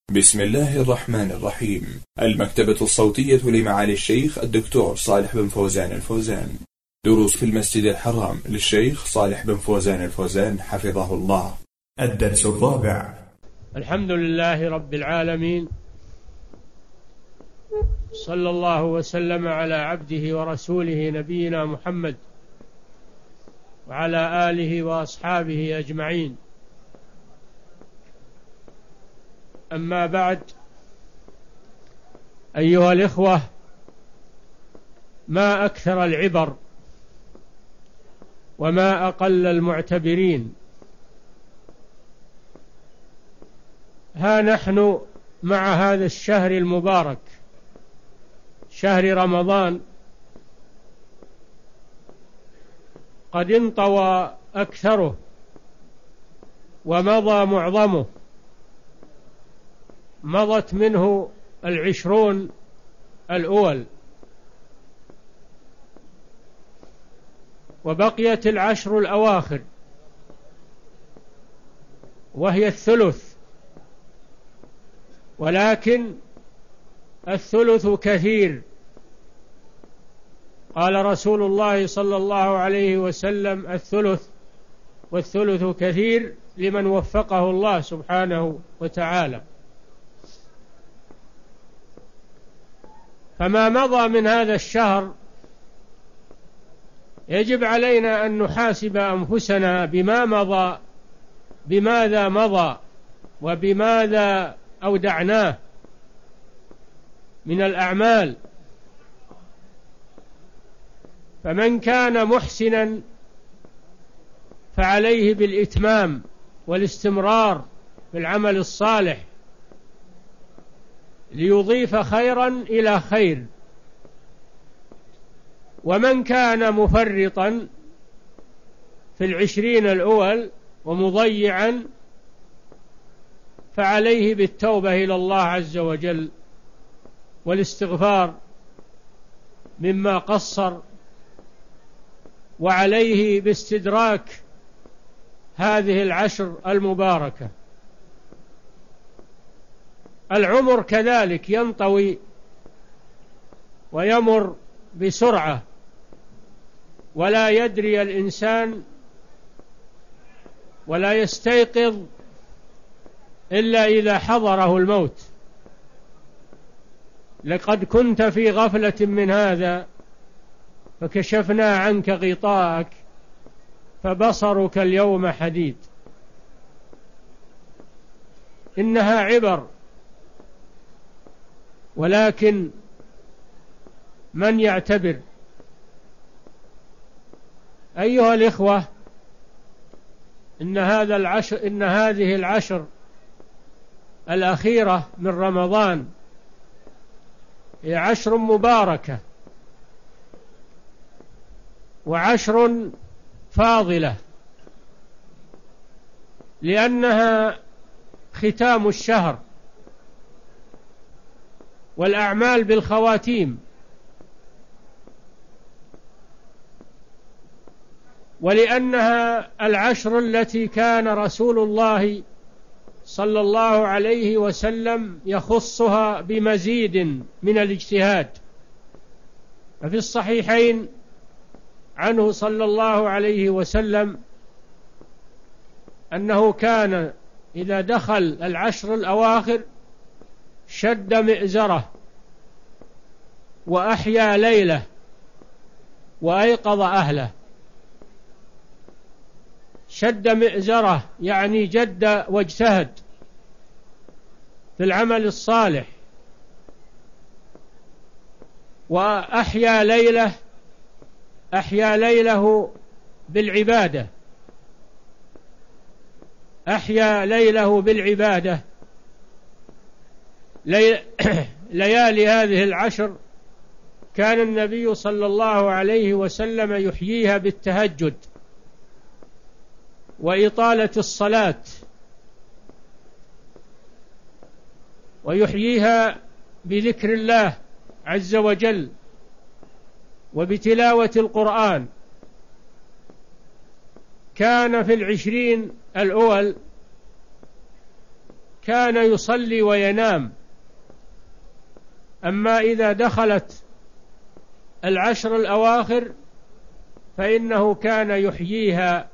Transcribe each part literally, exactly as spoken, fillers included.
بسم الله الرحمن الرحيم. المكتبة الصوتية لمعالي الشيخ الدكتور صالح بن فوزان الفوزان. دروس في المسجد الحرام للشيخ صالح بن فوزان الفوزان حفظه الله. الدرس الرابع. الحمد لله رب العالمين، صلى الله وسلم على عبده ورسوله نبينا محمد وعلى آله وأصحابه أجمعين. أما بعد، أيها الإخوة، ما أكثر العبر وما أقل المعتبرين. ها نحن مع هذا الشهر المبارك، شهر رمضان، قد انطوى أكثره ومضى معظمه، مضت منه العشرون الأول، وبقيت العشر الأواخر وهي الثلث، ولكن الثلث كثير. قال رسول الله صلى الله عليه وسلم: الثلث، والثلث كثير لمن وفقه الله سبحانه وتعالى. فما مضى من هذا الشهر يجب علينا أن نحاسب أنفسنا بما مضى، بماذا مضى وبماذا أودعناه من الأعمال. فمن كان محسنا فعليه بالإتمام والاستمرار في العمل الصالح ليضيف خيرا إلى خير، ومن كان مفرطا في العشرين الأول ومضيعا فعليه بالتوبة إلى الله عز وجل والاستغفار مما قصر، وعليه باستدراك هذه العشر المباركة. العمر كذلك ينطوي ويمر بسرعة، ولا يدري الإنسان ولا يستيقظ إلا إذا حضره الموت. لقد كنت في غفلة من هذا فكشفنا عنك غطاءك فبصرك اليوم حديد. إنها عبر، ولكن من يعتبر؟ أيها الإخوة، إن هذا العشر إن هذه العشر الأخيرة من رمضان هي عشر مباركة وعشر فاضلة، لأنها ختام الشهر والأعمال بالخواتيم، ولأنها العشر التي كان رسول الله صلى الله عليه وسلم يخصها بمزيد من الاجتهاد. ففي الصحيحين عنه صلى الله عليه وسلم أنه كان إذا دخل العشر الأواخر شد مئزره وأحيا ليله وأيقظ أهله. شد مئزره يعني جد واجتهد في العمل الصالح، وأحيا ليله أحيا ليله بالعبادة أحيا ليله بالعبادة لي... ليالي هذه العشر كان النبي صلى الله عليه وسلم يحييها بالتهجد وإطالة الصلاة، ويحييها بذكر الله عز وجل وبتلاوة القرآن. كان في العشرين الأول كان يصلي وينام، أما إذا دخلت العشر الأواخر فإنه كان يحييها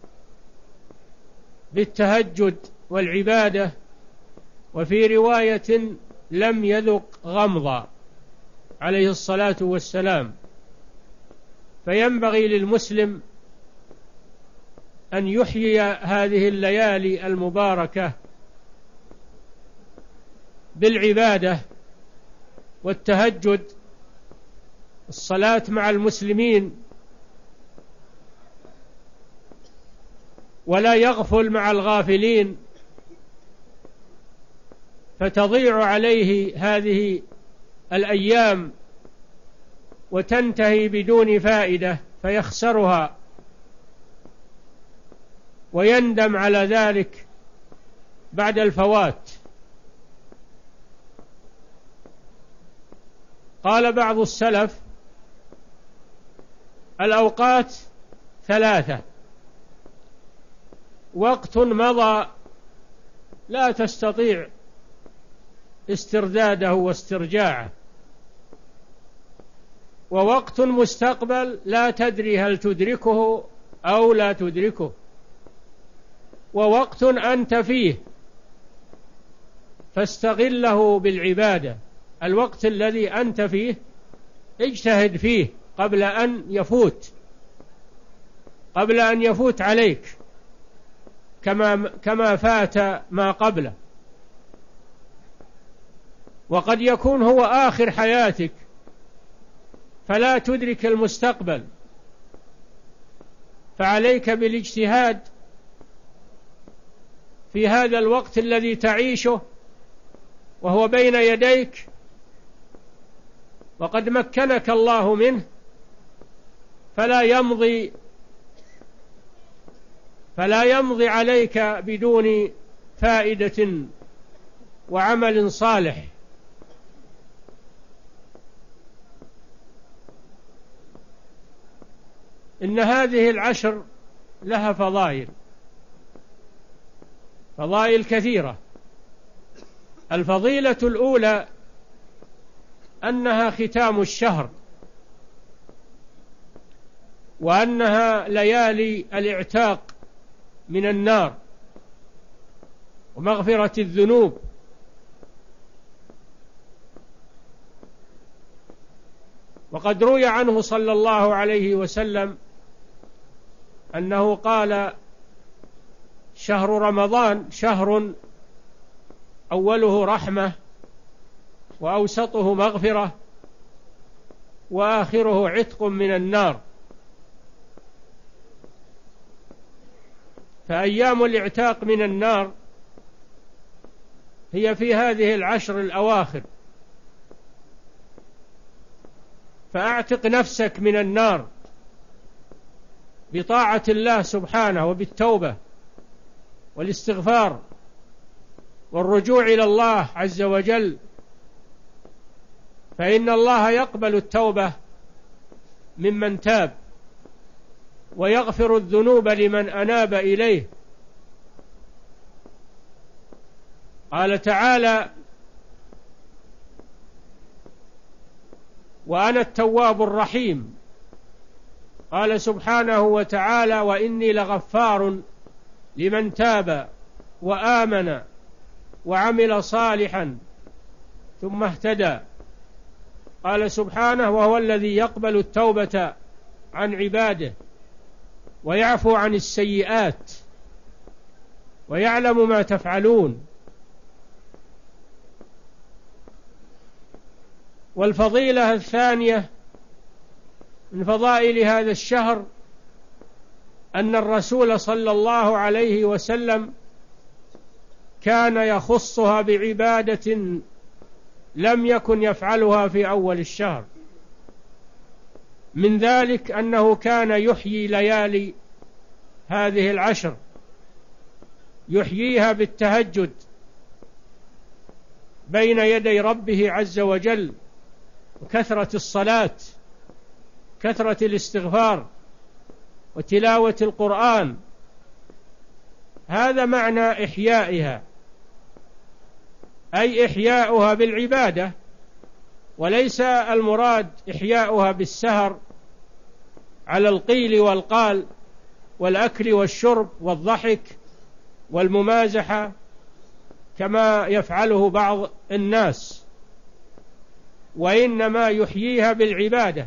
بالتهجد والعبادة، وفي رواية لم يذق غمضا عليه الصلاة والسلام. فينبغي للمسلم أن يحيي هذه الليالي المباركة بالعبادة والتهجد، الصلاة مع المسلمين، ولا يغفل مع الغافلين، فتضيع عليه هذه الأيام وتنتهي بدون فائدة فيخسرها ويندم على ذلك بعد الفوات. قال بعض السلف: الأوقات ثلاثة: وقت مضى لا تستطيع استرداده واسترجاعه، ووقت مستقبل لا تدري هل تدركه أو لا تدركه، ووقت أنت فيه فاستغله بالعبادة. الوقت الذي أنت فيه اجتهد فيه قبل أن يفوت قبل أن يفوت عليك كما كما فات ما قبله، وقد يكون هو آخر حياتك فلا تدرك المستقبل، فعليك بالاجتهاد في هذا الوقت الذي تعيشه وهو بين يديك وقد مكنك الله منه، فلا يمضي فلا يمضي عليك بدون فائدة وعمل صالح. إن هذه العشر لها فضائل فضائل كثيرة. الفضيلة الأولى أنها ختام الشهر، وأنها ليالي الاعتاق من النار ومغفرة الذنوب. وقد روي عنه صلى الله عليه وسلم أنه قال: شهر رمضان شهر أوله رحمة، وأوسطه مغفرة، وآخره عتق من النار. فأيام الاعتاق من النار هي في هذه العشر الأواخر، فأعتق نفسك من النار بطاعة الله سبحانه وبالتوبة والاستغفار والرجوع إلى الله عز وجل، فإن الله يقبل التوبة ممن تاب ويغفر الذنوب لمن أناب إليه. قال تعالى: وأنا التواب الرحيم. قال سبحانه وتعالى: وإني لغفار لمن تاب وآمن وعمل صالحا ثم اهتدى. قال سبحانه: وهو الذي يقبل التوبة عن عباده ويعفو عن السيئات ويعلم ما تفعلون. والفضيلة الثانية من فضائل هذا الشهر أن الرسول صلى الله عليه وسلم كان يخصها بعبادة لم يكن يفعلها في أول الشهر. من ذلك أنه كان يحيي ليالي هذه العشر، يحييها بالتهجد بين يدي ربه عز وجل، وكثرة الصلاة، كثرة الاستغفار، وتلاوة القرآن. هذا معنى إحيائها. أي إحياؤها بالعبادة، وليس المراد إحياؤها بالسهر على القيل والقال والأكل والشرب والضحك والممازحة كما يفعله بعض الناس، وإنما يحييها بالعبادة.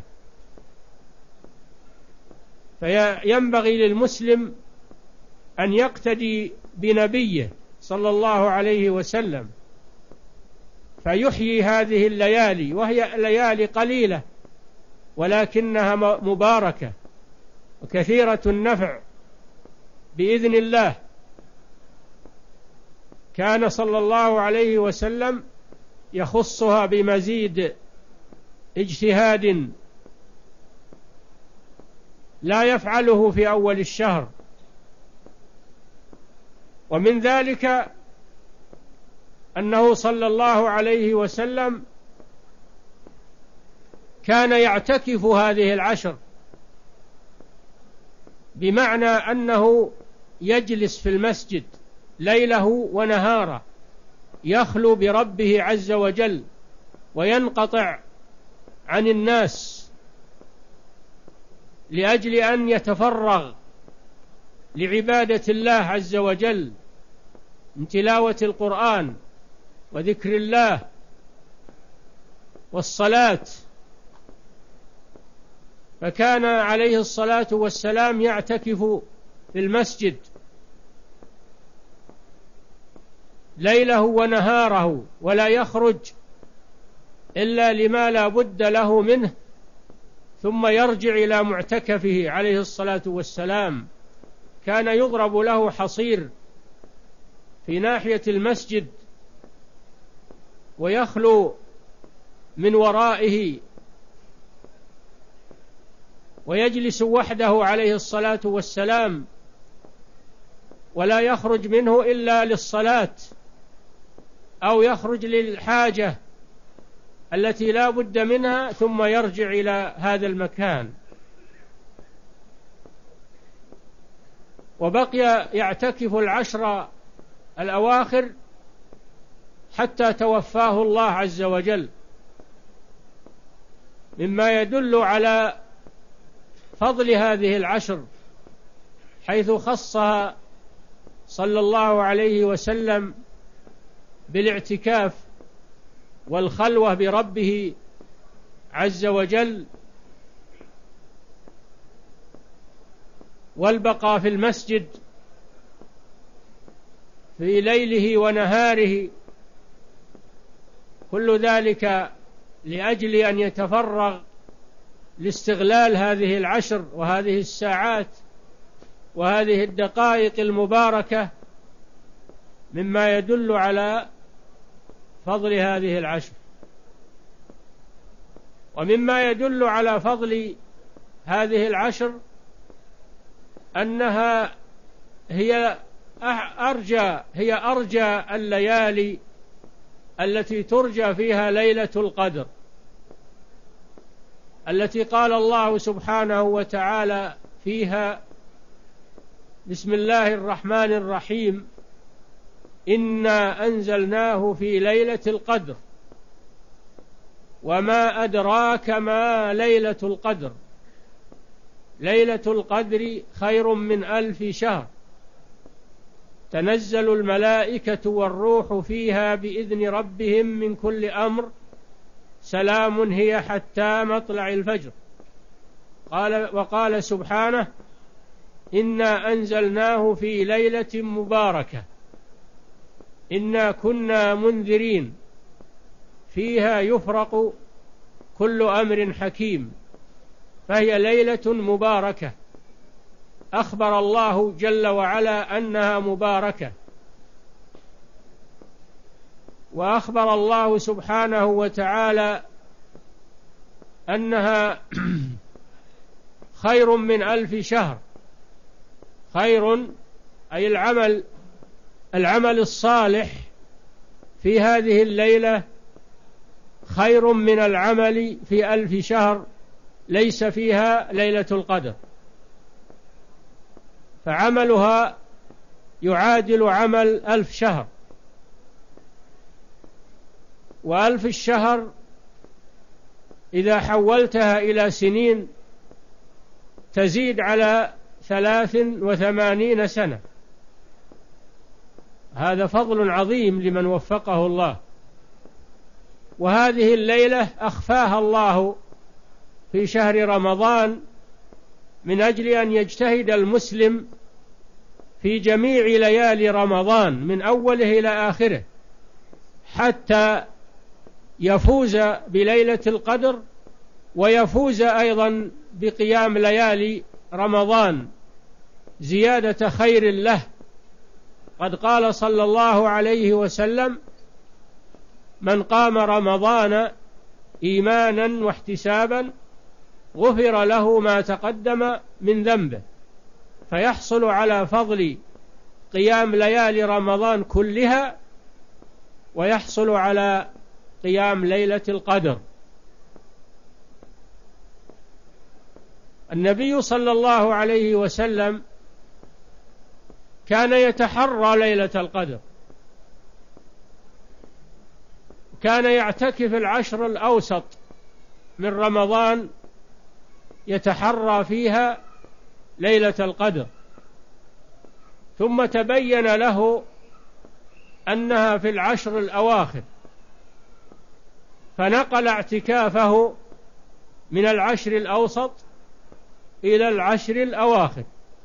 فينبغي للمسلم أن يقتدي بنبيه صلى الله عليه وسلم، فيحيي هذه الليالي، وهي ليالي قليلة ولكنها مباركة وكثيرة النفع بإذن الله. كان صلى الله عليه وسلم يخصها بمزيد اجتهاد لا يفعله في أول الشهر، ومن ذلك أنه صلى الله عليه وسلم كان يعتكف هذه العشر، بمعنى أنه يجلس في المسجد ليله ونهاره يخلو بربه عز وجل وينقطع عن الناس لأجل أن يتفرغ لعبادة الله عز وجل من تلاوة القرآن وذكر الله والصلاة. فكان عليه الصلاة والسلام يعتكف في المسجد ليله ونهاره ولا يخرج إلا لما لا بد له منه، ثم يرجع إلى معتكفه عليه الصلاة والسلام. كان يضرب له حصير في ناحية المسجد ويخلو من ورائه ويجلس وحده عليه الصلاة والسلام، ولا يخرج منه إلا للصلاة أو يخرج للحاجة التي لا بد منها، ثم يرجع إلى هذا المكان. وبقي يعتكف العشر الأواخر حتى توفاه الله عز وجل، مما يدل على فضل هذه العشر، حيث خصها صلى الله عليه وسلم بالاعتكاف والخلوة بربه عز وجل والبقاء في المسجد في ليله ونهاره، كل ذلك لأجل أن يتفرغ لاستغلال هذه العشر وهذه الساعات وهذه الدقائق المباركة، مما يدل على فضل هذه العشر. ومما يدل على فضل هذه العشر أنها هي أرجى هي أرجى الليالي التي ترجى فيها ليلة القدر، التي قال الله سبحانه وتعالى فيها: بسم الله الرحمن الرحيم، إنا أنزلناه في ليلة القدر وما أدراك ما ليلة القدر، ليلة القدر خير من ألف شهر، تنزل الملائكة والروح فيها بإذن ربهم من كل أمر، سلام هي حتى مطلع الفجر. قال وقال سبحانه: إنا أنزلناه في ليلة مباركة إنا كنا منذرين فيها يفرق كل أمر حكيم. فهي ليلة مباركة أخبر الله جل وعلا أنها مباركة، وأخبر الله سبحانه وتعالى أنها خير من ألف شهر. خير أي العمل العمل الصالح في هذه الليلة خير من العمل في ألف شهر ليس فيها ليلة القدر، فعملها يعادل عمل ألف شهر. وألف الشهر إذا حولتها إلى سنين تزيد على ثلاث وثمانين سنة. هذا فضل عظيم لمن وفقه الله. وهذه الليلة أخفاها الله في شهر رمضان من أجل أن يجتهد المسلم في جميع ليالي رمضان من أوله إلى آخره حتى يفوز بليلة القدر ويفوز أيضا بقيام ليالي رمضان زيادة خير له. قد قال صلى الله عليه وسلم: من قام رمضان إيمانا واحتسابا غفر له ما تقدم من ذنبه، فيحصل على فضل قيام ليالي رمضان كلها ويحصل على قيام ليلة القدر. النبي صلى الله عليه وسلم كان يتحرى ليلة القدر، كان يعتكف العشر الأوسط من رمضان يتحرى فيها ليلة القدر، ثم تبين له أنها في العشر الأواخر فنقل اعتكافه من العشر الأوسط إلى العشر الأواخر،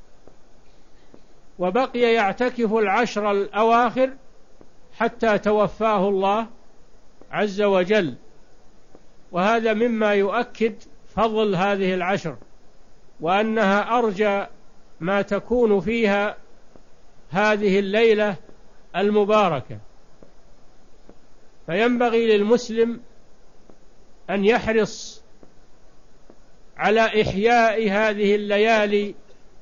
وبقي يعتكف العشر الأواخر حتى توفاه الله عز وجل. وهذا مما يؤكد فضل هذه العشر وأنها أرجى ما تكون فيها هذه الليلة المباركة. فينبغي للمسلم أن يحرص على إحياء هذه الليالي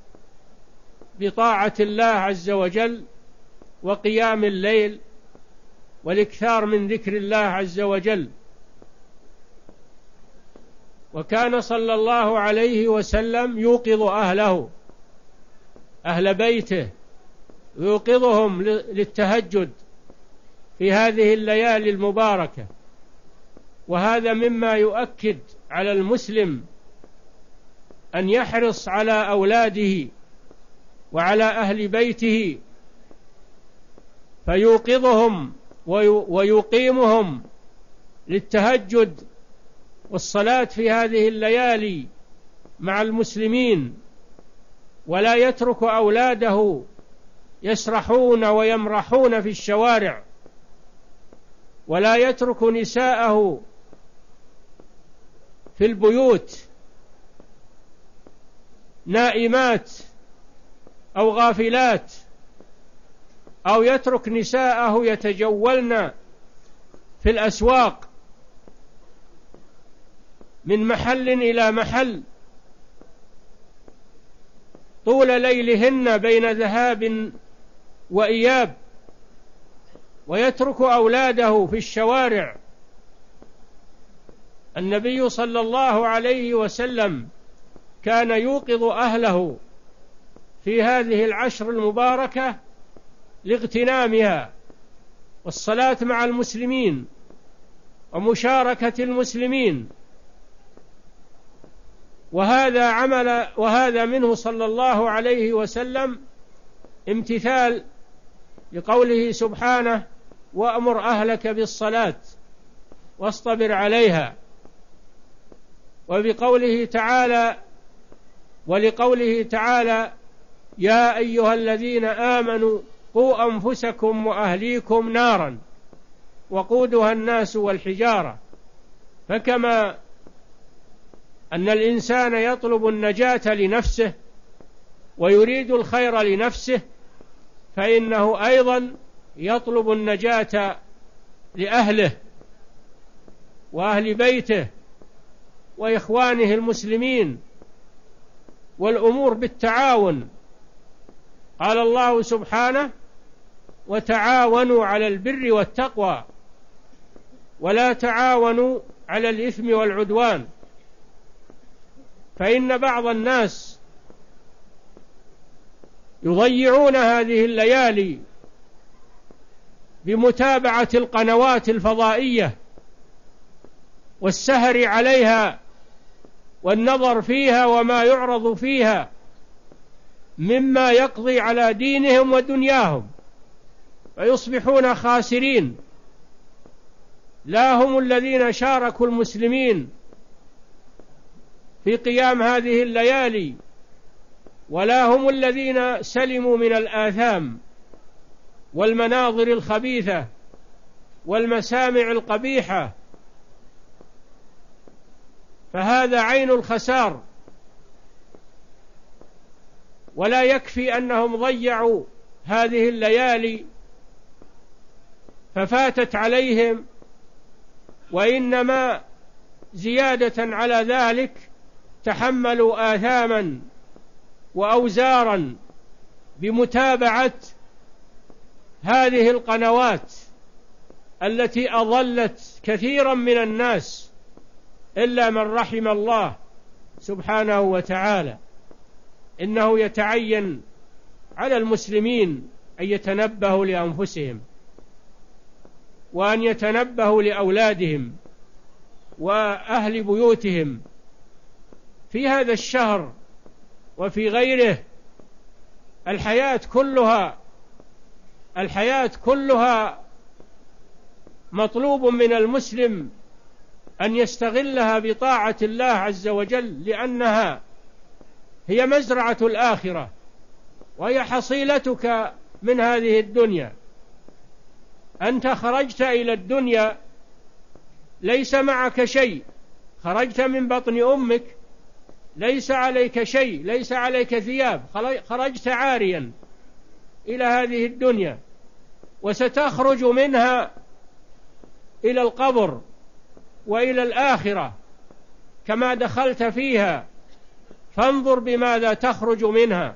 بطاعة الله عز وجل وقيام الليل والإكثار من ذكر الله عز وجل. وكان صلى الله عليه وسلم يوقظ أهله أهل بيته يوقظهم للتهجد في هذه الليالي المباركة. وهذا مما يؤكد على المسلم أن يحرص على أولاده وعلى أهل بيته فيوقظهم ويقيمهم للتهجد والصلاة في هذه الليالي مع المسلمين، ولا يترك أولاده يسرحون ويمرحون في الشوارع، ولا يترك نساءه في البيوت نائمات أو غافلات، أو يترك نساءه يتجولن في الأسواق من محل إلى محل طول ليلهن بين ذهاب وإياب، ويترك أولاده في الشوارع. النبي صلى الله عليه وسلم كان يوقظ أهله في هذه العشر المباركة لاغتنامها والصلاة مع المسلمين ومشاركة المسلمين. وهذا عمل وهذا منه صلى الله عليه وسلم امتثال لقوله سبحانه: وأمر أهلك بالصلاة واصطبر عليها. وبقوله تعالى ولقوله تعالى: يا أيها الذين آمنوا قوا أنفسكم وأهليكم نارا وقودها الناس والحجارة. فكما أن الإنسان يطلب النجاة لنفسه ويريد الخير لنفسه، فإنه أيضا يطلب النجاة لأهله وأهل بيته وإخوانه المسلمين، والأمور بالتعاون. قال الله سبحانه: وتعاونوا على البر والتقوى ولا تعاونوا على الإثم والعدوان. فإن بعض الناس يضيعون هذه الليالي بمتابعة القنوات الفضائية والسهر عليها والنظر فيها وما يعرض فيها مما يقضي على دينهم ودنياهم، فيصبحون خاسرين. لا هم الذين شاركوا المسلمين في قيام هذه الليالي، ولا هم الذين سلموا من الآثام والمناظر الخبيثة والمسامع القبيحة، فهذا عين الخسار. ولا يكفي أنهم ضيعوا هذه الليالي ففاتت عليهم، وإنما زيادة على ذلك تحملوا آثاما وأوزارا بمتابعة هذه القنوات التي أضلت كثيرا من الناس إلا من رحم الله سبحانه وتعالى. إنه يتعين على المسلمين أن يتنبهوا لأنفسهم، وأن يتنبهوا لأولادهم وأهل بيوتهم في هذا الشهر وفي غيره. الحياة كلها الحياة كلها مطلوب من المسلم أن يستغلها بطاعة الله عز وجل، لأنها هي مزرعة الآخرة وهي حصيلتك من هذه الدنيا. أنت خرجت إلى الدنيا ليس معك شيء، خرجت من بطن أمك ليس عليك شيء، ليس عليك ثياب، خرجت عاريا إلى هذه الدنيا، وستخرج منها إلى القبر وإلى الآخرة كما دخلت فيها، فانظر بماذا تخرج منها.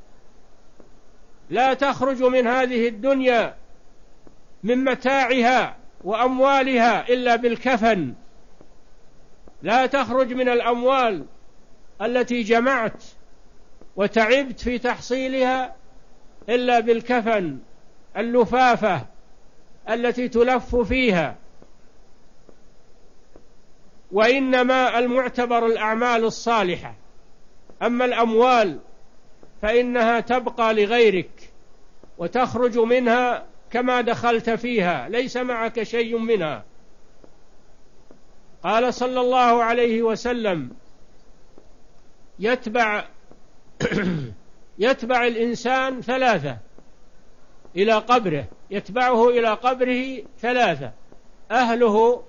لا تخرج من هذه الدنيا من متاعها وأموالها إلا بالكفن، لا تخرج من الأموال التي جمعت وتعبت في تحصيلها إلا بالكفن، اللفافة التي تلف فيها. وإنما المعتبر الأعمال الصالحة، أما الأموال فإنها تبقى لغيرك وتخرج منها كما دخلت فيها، ليس معك شيء منها. قال صلى الله عليه وسلم: يتبع يتبع الإنسان ثلاثة إلى قبره، يتبعه إلى قبره ثلاثة: أهله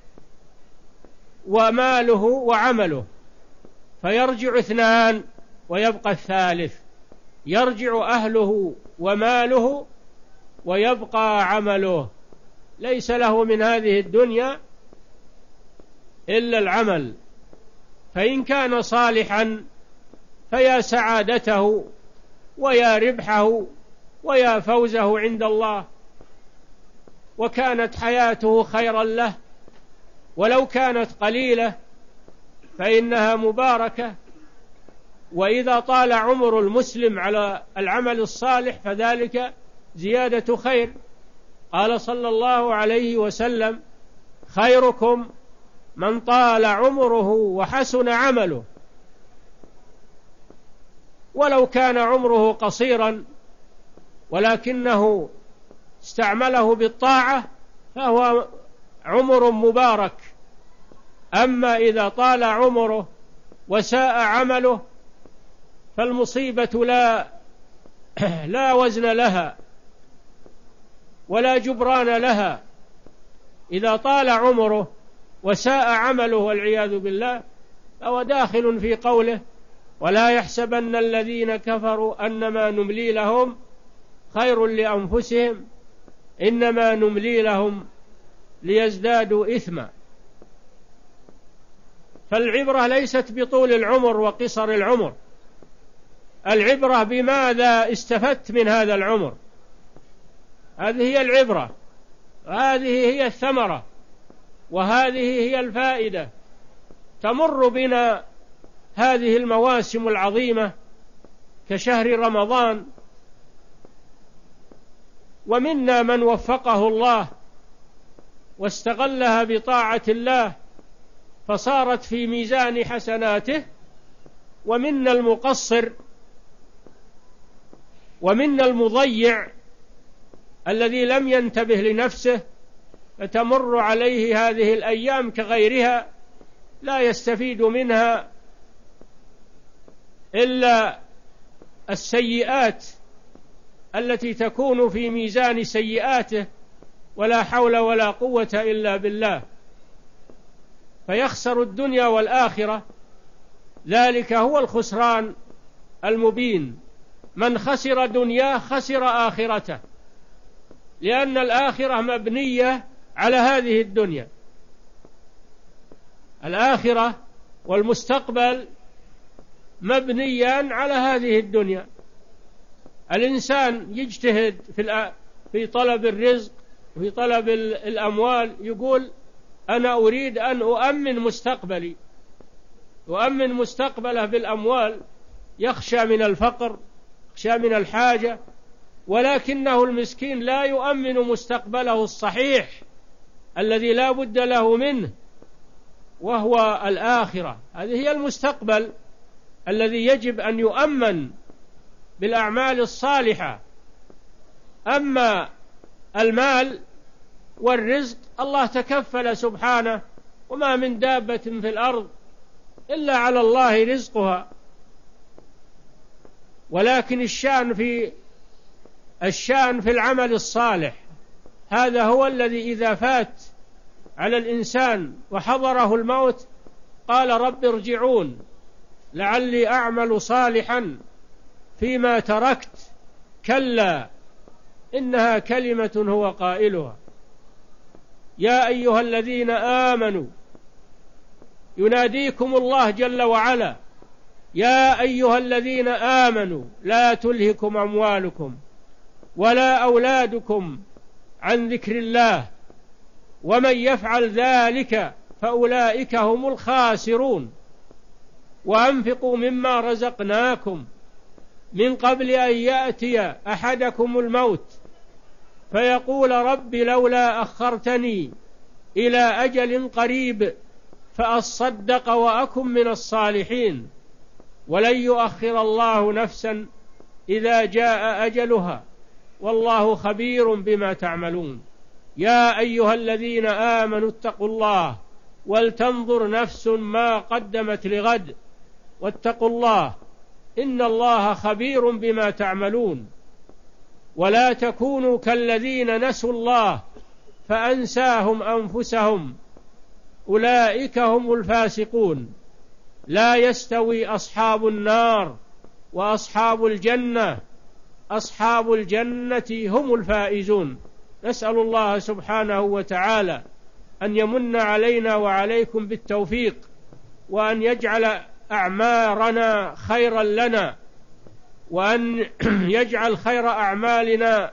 وماله وعمله، فيرجع اثنان ويبقى الثالث، يرجع أهله وماله ويبقى عمله. ليس له من هذه الدنيا إلا العمل، فإن كان صالحا فيا سعادته ويا ربحه ويا فوزه عند الله، وكانت حياته خيرا له، ولو كانت قليلة فإنها مباركة. وإذا طال عمر المسلم على العمل الصالح فذلك زيادة خير. قال صلى الله عليه وسلم: خيركم من طال عمره وحسن عمله. ولو كان عمره قصيرا ولكنه استعمله بالطاعة فهو عمر مبارك. أما إذا طال عمره وساء عمله فالمصيبة لا لا وزن لها ولا جبران لها. إذا طال عمره وساء عمله والعياذ بالله فهو داخل في قوله: ولا يحسبن الذين كفروا أنما نملي لهم خير لأنفسهم إنما نملي لهم ليزدادوا إثما. فالعبرة ليست بطول العمر وقصر العمر، العبرة بماذا استفدت من هذا العمر. هذه هي العبرة، هذه هي الثمرة، وهذه هي الفائدة. تمر بنا هذه المواسم العظيمة كشهر رمضان، ومنا من وفقه الله واستغلها بطاعة الله فصارت في ميزان حسناته، ومنا المقصر ومنا المضيع الذي لم ينتبه لنفسه، فتمر عليه هذه الأيام كغيرها لا يستفيد منها إلا السيئات التي تكون في ميزان سيئاته، ولا حول ولا قوة إلا بالله، فيخسر الدنيا والآخرة. ذلك هو الخسران المبين. من خسر دنياه خسر آخرته، لأن الآخرة مبنية على هذه الدنيا. الآخرة والمستقبل مبنيان على هذه الدنيا. الإنسان يجتهد في في طلب الرزق وفي طلب الأموال، يقول أنا أريد أن أؤمن مستقبلي، يؤمن مستقبله بالأموال، يخشى من الفقر، يخشى من الحاجة، ولكنه المسكين لا يؤمن مستقبله الصحيح الذي لا بد له منه، وهو الآخرة. هذه هي المستقبل الذي يجب أن يؤمن بالأعمال الصالحة. أما المال والرزق الله تكفل سبحانه، وما من دابة في الأرض إلا على الله رزقها، ولكن الشأن في الشأن في العمل الصالح. هذا هو الذي إذا فات على الإنسان وحضره الموت قال رب ارجعون لعلي أعمل صالحا فيما تركت، كلا إنها كلمة هو قائلها. يا أيها الذين آمنوا، يناديكم الله جل وعلا، يا أيها الذين آمنوا لا تلهكم أموالكم ولا أولادكم عن ذكر الله، ومن يفعل ذلك فأولئك هم الخاسرون. وأنفقوا مما رزقناكم من قبل أن يأتي أحدكم الموت فيقول رب لولا أخرتني إلى أجل قريب فأصدق وأكن من الصالحين، ولن يؤخر الله نفسا إذا جاء أجلها والله خبير بما تعملون. يا أيها الذين آمنوا اتقوا الله ولتنظر نفس ما قدمت لغد واتقوا الله إن الله خبير بما تعملون. ولا تكونوا كالذين نسوا الله فأنساهم أنفسهم أولئك هم الفاسقون. لا يستوي أصحاب النار وأصحاب الجنة، أصحاب الجنة هم الفائزون. نسأل الله سبحانه وتعالى أن يمن علينا وعليكم بالتوفيق، وأن يجعل أعمارنا خيرا لنا، وأن يجعل خير أعمالنا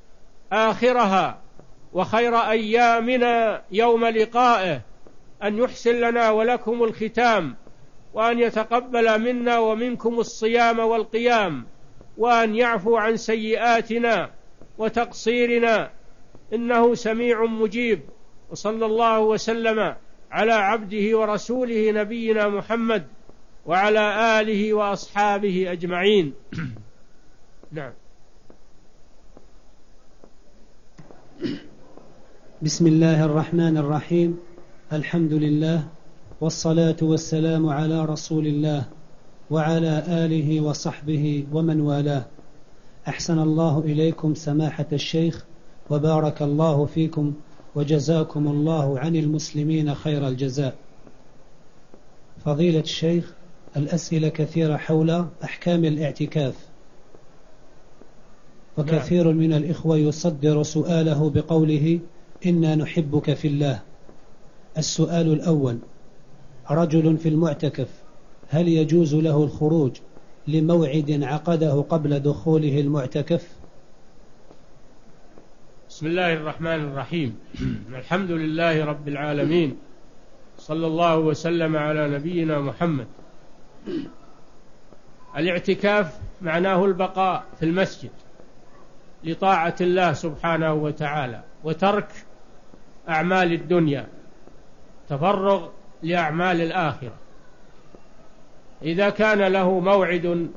آخرها، وخير أيامنا يوم لقائه، أن يحسن لنا ولكم الختام، وأن يتقبل منا ومنكم الصيام والقيام، وأن يعفو عن سيئاتنا وتقصيرنا، إنه سميع مجيب. وصلى الله وسلم على عبده ورسوله نبينا محمد وعلى آله وأصحابه أجمعين. نعم. بسم الله الرحمن الرحيم. الحمد لله والصلاة والسلام على رسول الله وعلى آله وصحبه ومن والاه. أحسن الله إليكم سماحة الشيخ، وبارك الله فيكم، وجزاكم الله عن المسلمين خير الجزاء. فضيلة الشيخ، الأسئلة كثيرة حول أحكام الاعتكاف، وكثير من الإخوة يصدر سؤاله بقوله إنا نحبك في الله. السؤال الأول: رجل في المعتكف هل يجوز له الخروج لموعد عقده قبل دخوله المعتكف؟ بسم الله الرحمن الرحيم. الحمد لله رب العالمين، صلى الله وسلم على نبينا محمد. الاعتكاف معناه البقاء في المسجد لطاعة الله سبحانه وتعالى، وترك أعمال الدنيا، تفرغ لأعمال الآخرة. إذا كان له موعد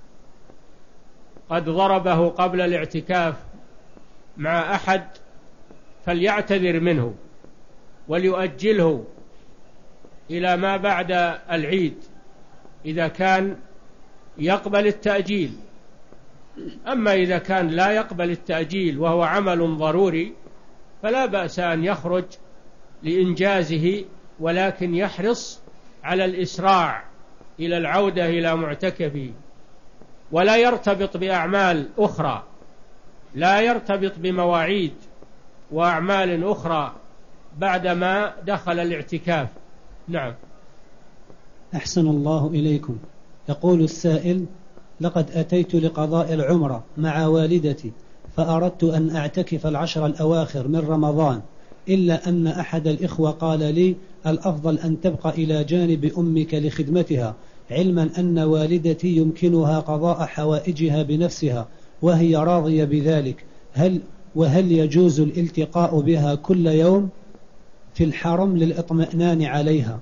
قد ضربه قبل الاعتكاف مع أحد فليعتذر منه وليؤجله إلى ما بعد العيد إذا كان يقبل التأجيل. أما إذا كان لا يقبل التأجيل وهو عمل ضروري فلا بأس أن يخرج لإنجازه، ولكن يحرص على الإسراع إلى العودة إلى معتكفه، ولا يرتبط بأعمال أخرى، لا يرتبط بمواعيد وأعمال أخرى بعدما دخل الاعتكاف. نعم. أحسن الله إليكم. يقول السائل: لقد أتيت لقضاء العمرة مع والدتي فأردت أن أعتكف العشر الأواخر من رمضان، إلا أن أحد الإخوة قال لي الأفضل أن تبقى إلى جانب أمك لخدمتها، علما أن والدتي يمكنها قضاء حوائجها بنفسها وهي راضية بذلك، هل وهل يجوز الالتقاء بها كل يوم في الحرم للإطمئنان عليها؟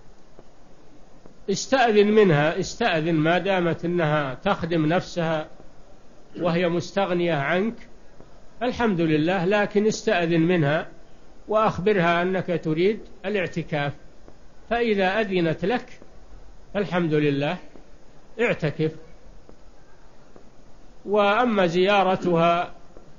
استأذن منها، استأذن ما دامت أنها تخدم نفسها وهي مستغنية عنك الحمد لله، لكن استأذن منها وأخبرها أنك تريد الاعتكاف، فإذا أذنت لك الحمد لله اعتكف. وأما زيارتها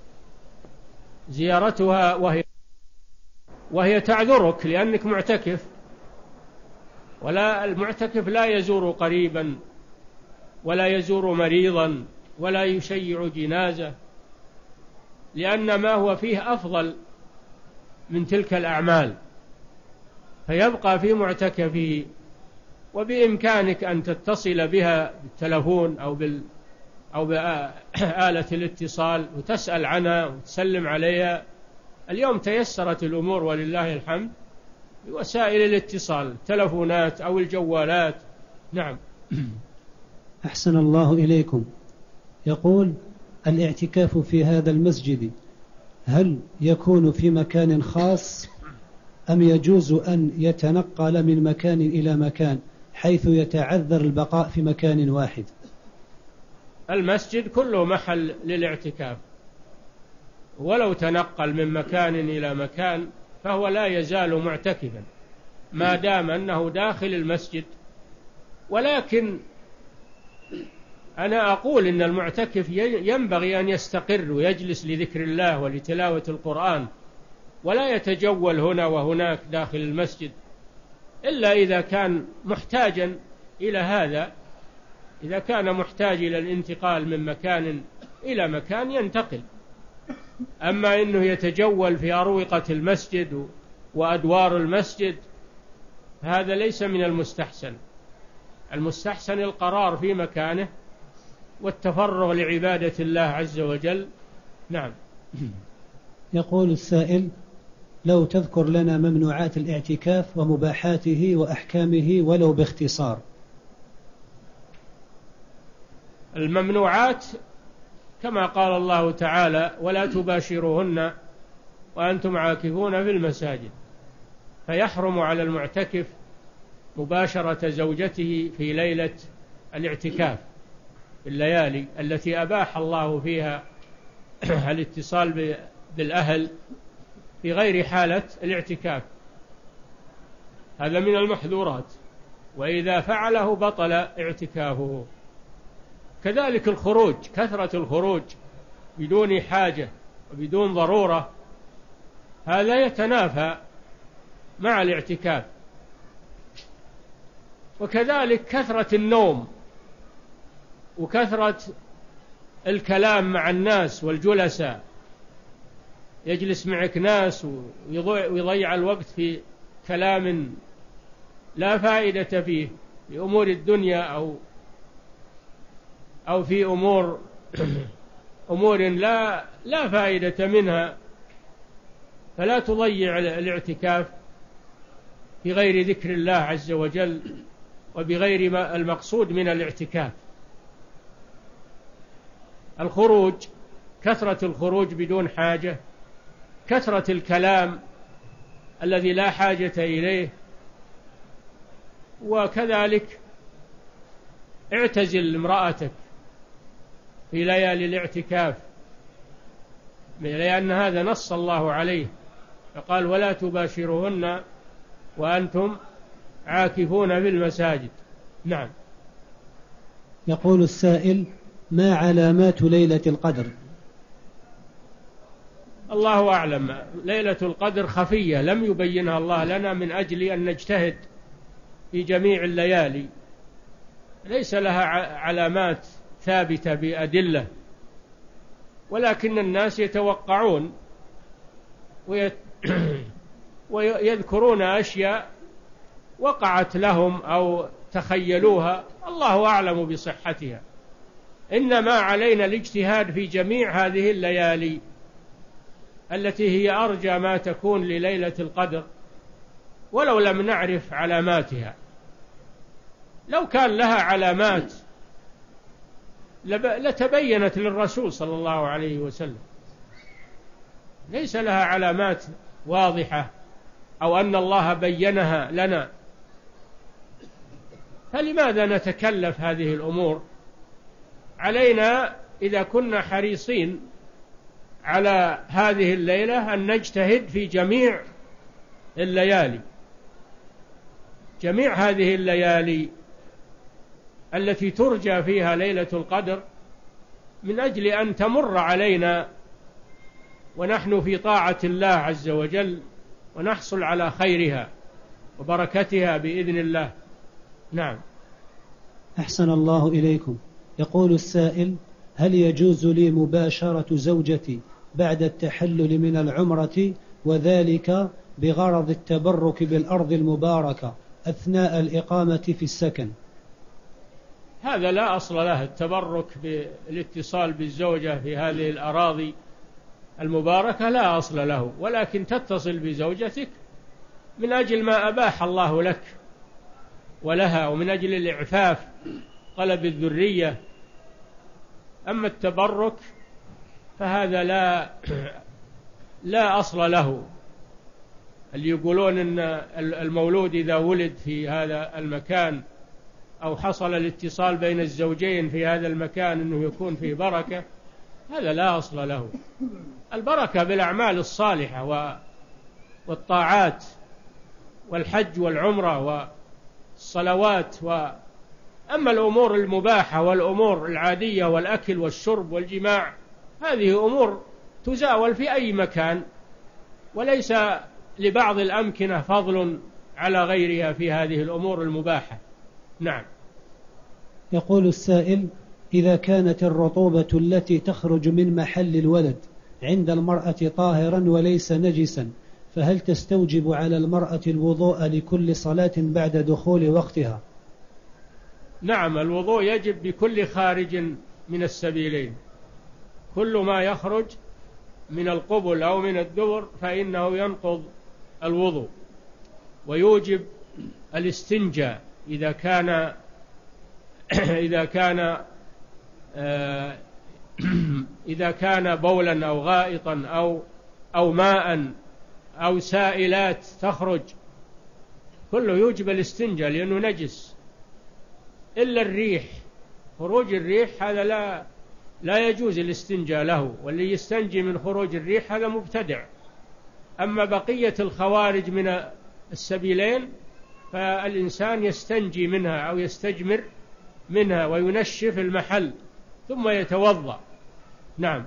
زيارتها وهي وهي تعذرك لأنك معتكف، ولا المعتكف لا يزور قريبا ولا يزور مريضا ولا يشيع جنازة، لأن ما هو فيه أفضل من تلك الأعمال، فيبقى في معتكفه. وبإمكانك أن تتصل بها بالتلفون أو بال أو بآلة الاتصال وتسأل عنها وتسلم عليها. اليوم تيسرت الأمور ولله الحمد بوسائل الاتصال، التلفونات أو الجوالات. نعم. أحسن الله إليكم. يقول: الاعتكاف في هذا المسجد هل يكون في مكان خاص أم يجوز أن يتنقل من مكان إلى مكان حيث يتعذر البقاء في مكان واحد؟ المسجد كله محل للاعتكاف، ولو تنقل من مكان إلى مكان فهو لا يزال معتكفا ما دام أنه داخل المسجد. ولكن أنا أقول إن المعتكف ينبغي أن يستقر ويجلس لذكر الله ولتلاوة القرآن، ولا يتجول هنا وهناك داخل المسجد، إلا إذا كان محتاجا إلى هذا. إذا كان محتاج إلى الانتقال من مكان إلى مكان ينتقل. أما إنه يتجول في أروقة المسجد وأدوار المسجد هذا ليس من المستحسن. المستحسن القرار في مكانه والتفرغ لعبادة الله عز وجل. نعم. يقول السائل: لو تذكر لنا ممنوعات الاعتكاف ومباحاته وأحكامه ولو باختصار. الممنوعات كما قال الله تعالى: ولا تباشروهن وأنتم عاكفون في المساجد، فيحرم على المعتكف مباشرة زوجته في ليلة الاعتكاف، الليالي التي أباح الله فيها الاتصال بالأهل في غير حالة الاعتكاف، هذا من المحظورات، وإذا فعله بطل اعتكافه. كذلك الخروج، كثرة الخروج بدون حاجة وبدون ضرورة هذا يتنافى مع الاعتكاف. وكذلك كثرة النوم وكثرة الكلام مع الناس والجلساء، يجلس معك ناس ويضيع الوقت في كلام لا فائدة فيه، في أمور الدنيا أو أو في أمور أمور لا لا فائدة منها، فلا تضيع الاعتكاف في غير ذكر الله عز وجل وبغير ما المقصود من الاعتكاف. الخروج، كثرة الخروج بدون حاجة، كثرة الكلام الذي لا حاجة إليه، وكذلك اعتزل امرأتك في ليالي الاعتكاف، لأن هذا نص الله عليه فقال ولا تباشرهن وأنتم عاكفون في المساجد. نعم. يقول السائل: ما علامات ليلة القدر؟ الله أعلم. ليلة القدر خفية لم يبينها الله لنا من أجل أن نجتهد في جميع الليالي، ليس لها علامات ثابتة بأدلة، ولكن الناس يتوقعون ويذكرون أشياء وقعت لهم أو تخيلوها، الله أعلم بصحتها. إنما علينا الاجتهاد في جميع هذه الليالي التي هي أرجى ما تكون لليلة القدر ولو لم نعرف علاماتها. لو كان لها علامات لتبينت للرسول صلى الله عليه وسلم، ليس لها علامات واضحة أو أن الله بينها لنا، فلماذا نتكلف هذه الأمور؟ علينا إذا كنا حريصين على هذه الليلة أن نجتهد في جميع الليالي، جميع هذه الليالي التي ترجى فيها ليلة القدر، من أجل أن تمر علينا ونحن في طاعة الله عز وجل ونحصل على خيرها وبركتها بإذن الله. نعم. أحسن الله إليكم. يقول السائل: هل يجوز لي مباشرة زوجتي بعد التحلل من العمرة وذلك بغرض التبرك بالأرض المباركة أثناء الإقامة في السكن؟ هذا لا أصل له، التبرك بالاتصال بالزوجة في هذه الأراضي المباركة لا أصل له، ولكن تتصل بزوجتك من أجل ما أباح الله لك ولها ومن أجل الإعفاف طلب الذرية. أما التبرك فهذا لا لا أصل له. اللي يقولون أن المولود إذا ولد في هذا المكان أو حصل الاتصال بين الزوجين في هذا المكان أنه يكون فيه بركة، هذا لا أصل له. البركة بالأعمال الصالحة والطاعات والحج والعمرة والصلوات. وأما الأمور المباحة والأمور العادية والأكل والشرب والجماع هذه أمور تزاول في أي مكان، وليس لبعض الأمكنة فضل على غيرها في هذه الأمور المباحة. نعم. يقول السائل: إذا كانت الرطوبة التي تخرج من محل الولد عند المرأة طاهرا وليس نجسا، فهل تستوجب على المرأة الوضوء لكل صلاة بعد دخول وقتها؟ نعم، الوضوء يجب بكل خارج من السبيلين، كل ما يخرج من القبل أو من الدبر فإنه ينقض الوضوء، ويوجب الاستنجاء إذا كان إذا كان إذا كان بولا أو غائطا أو أو ماء أو سائلات تخرج، كله يوجب الاستنجاء لأنه نجس، إلا الريح. خروج الريح هذا لا لا يجوز الاستنجاء له، واللي يستنجي من خروج الريح هذا مبتدع. أما بقية الخوارج من السبيلين فالإنسان يستنجي منها أو يستجمر منها وينشف المحل ثم يتوضأ. نعم.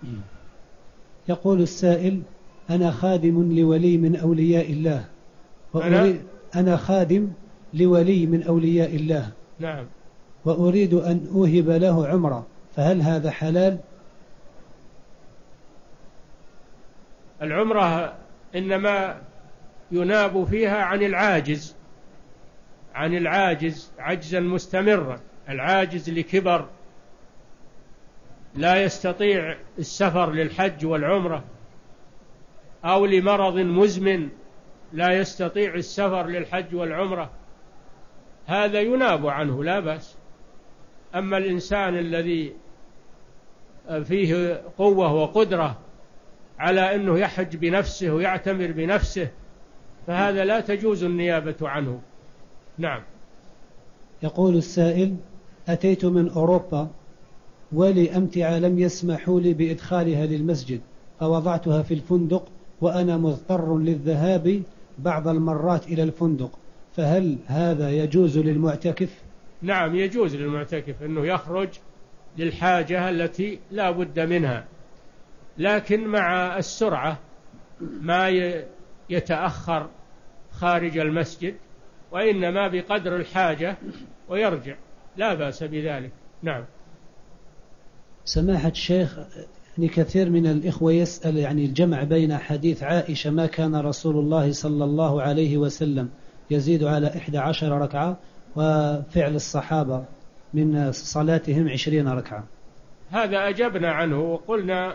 يقول السائل: أنا خادم لولي من أولياء الله وأريد أنا خادم لولي من أولياء الله. نعم. وأريد أن أوهب له عمرة، فهل هذا حلال؟ العمرة إنما يناب فيها عن العاجز، عن العاجز عجزا مستمرا، العاجز لكبر لا يستطيع السفر للحج والعمرة، أو لمرض مزمن لا يستطيع السفر للحج والعمرة، هذا يناب عنه لا بأس. أما الإنسان الذي فيه قوة وقدرة على أنه يحج بنفسه ويعتمر بنفسه فهذا لا تجوز النيابة عنه. نعم. يقول السائل: أتيت من أوروبا ولي أمتعة لم يسمحوا لي بإدخالها للمسجد، فوضعتها في الفندق وأنا مضطر للذهاب بعض المرات إلى الفندق، فهل هذا يجوز للمعتكف؟ نعم، يجوز للمعتكف أنه يخرج للحاجة التي لا بد منها، لكن مع السرعة، ما يتأخر خارج المسجد، وإنما بقدر الحاجة ويرجع، لا بأس بذلك. نعم. سماحة الشيخ، يعني كثير من الإخوة يسأل يعني الجمع بين حديث عائشة ما كان رسول الله صلى الله عليه وسلم يزيد على إحدى عشر ركعة وفعل الصحابة من صلاتهم عشرين ركعة. هذا أجبنا عنه وقلنا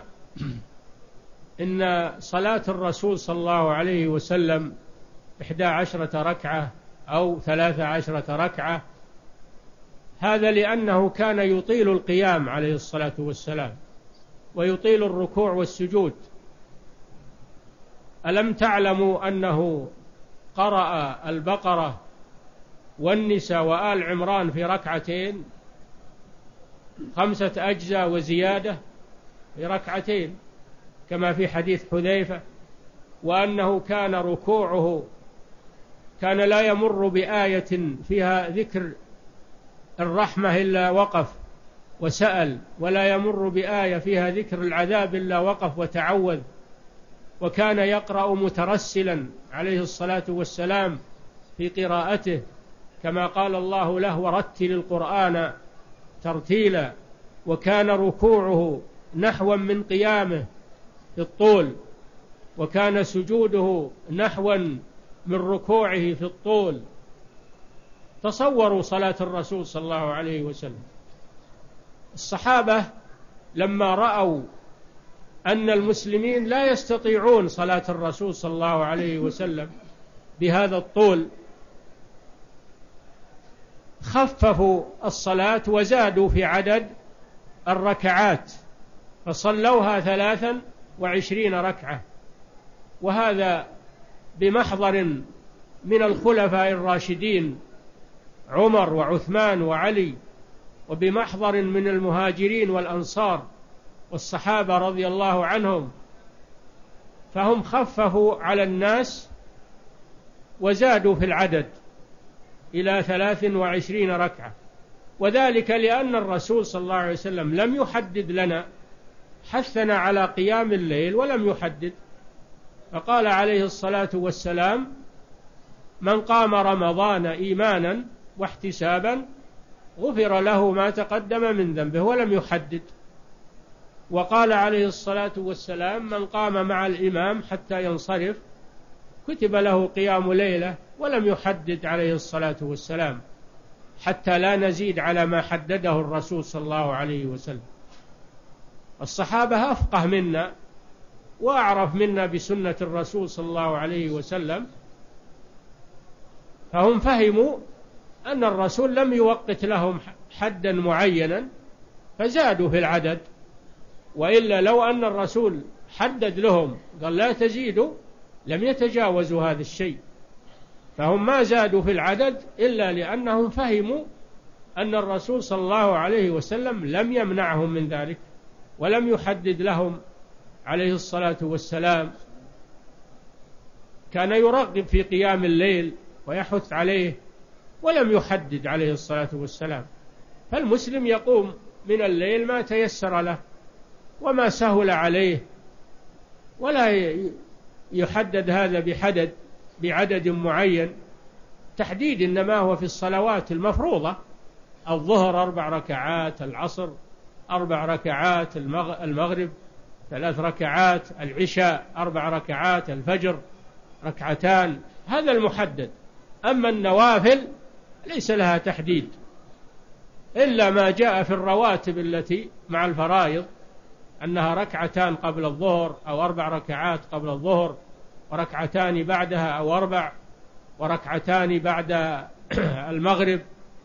إن صلاة الرسول صلى الله عليه وسلم إحدى عشرة ركعة أو ثلاث عشرة ركعة، هذا لأنه كان يطيل القيام عليه الصلاة والسلام ويطيل الركوع والسجود. ألم تعلموا أنه قرأ البقرة والنساء وآل عمران في ركعتين، خمسة أجزاء وزيادة في ركعتين كما في حديث حذيفة، وأنه كان ركوعه كان لا يمر بآية فيها ذكر الرحمة إلا وقف وسأل، ولا يمر بآية فيها ذكر العذاب إلا وقف وتعوذ، وكان يقرأ مترسلا عليه الصلاة والسلام في قراءته، كما قال الله له: ورتل القرآن ترتيلا. وكان ركوعه نحوا من قيامه في الطول، وكان سجوده نحوا من ركوعه في الطول. تصوروا صلاة الرسول صلى الله عليه وسلم. الصحابة لما رأوا أن المسلمين لا يستطيعون صلاة الرسول صلى الله عليه وسلم بهذا الطول، خففوا الصلاة وزادوا في عدد الركعات، فصلوها ثلاثا وعشرين ركعة. وهذا بمحضر من الخلفاء الراشدين عمر وعثمان وعلي، وبمحضر من المهاجرين والأنصار والصحابة رضي الله عنهم، فهم خففوا على الناس وزادوا في العدد إلى ثلاث وعشرين ركعة. وذلك لأن الرسول صلى الله عليه وسلم لم يحدد لنا، حثنا على قيام الليل ولم يحدد، فقال عليه الصلاة والسلام: من قام رمضان إيمانا واحتسابا غفر له ما تقدم من ذنبه، ولم يحدد. وقال عليه الصلاة والسلام: من قام مع الإمام حتى ينصرف كتب له قيام ليلة، ولم يحدد عليه الصلاة والسلام، حتى لا نزيد على ما حدده الرسول صلى الله عليه وسلم. الصحابة أفقه منا وأعرف منا بسنة الرسول صلى الله عليه وسلم، فهم فهموا أن الرسول لم يوقت لهم حدا معينا فزادوا في العدد، وإلا لو أن الرسول حدد لهم قال لا تزيدوا لم يتجاوزوا هذا الشيء. فهم ما زادوا في العدد إلا لأنهم فهموا أن الرسول صلى الله عليه وسلم لم يمنعهم من ذلك، ولم يحدد لهم عليه الصلاة والسلام. كان يرغب في قيام الليل ويحث عليه، ولم يحدد عليه الصلاة والسلام. فالمسلم يقوم من الليل ما تيسر له وما سهل عليه، ولا يحدد هذا بحدد بعدد معين. تحديد إنما هو في الصلوات المفروضة، الظهر أربع ركعات، العصر أربع ركعات، المغرب ثلاث ركعات، العشاء أربع ركعات، الفجر ركعتان، هذا المحدد. أما النوافل ليس لها تحديد إلا ما جاء في الرواتب التي مع الفرائض، أنها ركعتان قبل الظهر أو أربع ركعات قبل الظهر، وركعتان بعدها أو أربع، وركعتان بعد المغرب،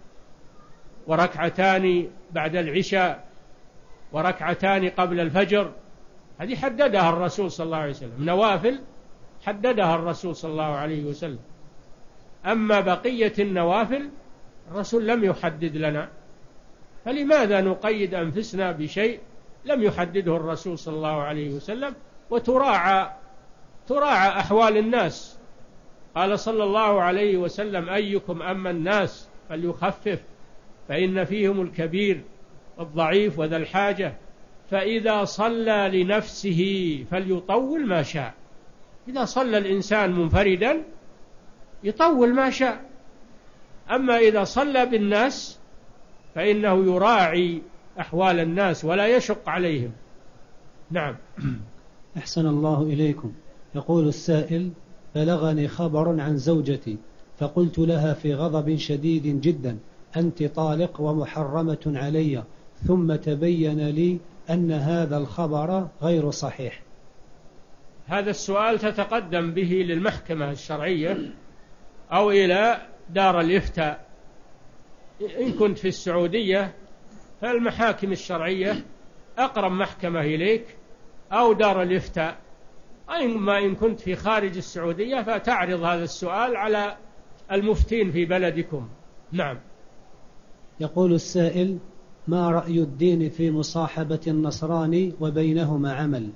وركعتان بعد العشاء، وركعتان قبل الفجر. هذه حددها الرسول صلى الله عليه وسلم، نوافل حددها الرسول صلى الله عليه وسلم. أما بقية النوافل الرسول لم يحدد لنا، فلماذا نقيد أنفسنا بشيء لم يحدده الرسول صلى الله عليه وسلم؟ وتراعى تراعى أحوال الناس. قال صلى الله عليه وسلم: أيكم أما الناس فليخفف فإن فيهم الكبير والضعيف وذا الحاجة، فإذا صلى لنفسه فليطول ما شاء. إذا صلى الإنسان منفردا يطول ما شاء، أما إذا صلى بالناس فإنه يراعي أحوال الناس ولا يشق عليهم. نعم. أحسن الله إليكم. يقول السائل: بلغني خبر عن زوجتي فقلت لها في غضب شديد جدا: أنت طالق ومحرمة علي، ثم تبين لي أن هذا الخبر غير صحيح. هذا السؤال تتقدم به للمحكمة الشرعية أو إلى دار الإفتاء. إن كنت في السعودية فالمحاكم الشرعية أقرب محكمة إليك أو دار الإفتاء، أما إن كنت في خارج السعودية فتعرض هذا السؤال على المفتين في بلدكم. نعم. يقول السائل: ما رأي الدين في مصاحبة النصراني وبينهما عمل؟